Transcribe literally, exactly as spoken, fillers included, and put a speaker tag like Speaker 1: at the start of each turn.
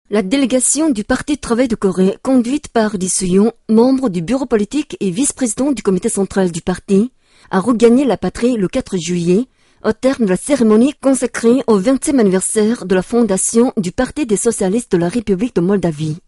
Speaker 1: La délégation du Parti de travail de Corée, conduite par Lee Soo-young, membre du bureau politique et vice-président du comité central du parti, a regagné la patrie le quatre juillet, au terme de la cérémonie consacrée au vingtième anniversaire de la fondation du Parti des socialistes de la République de Moldavie.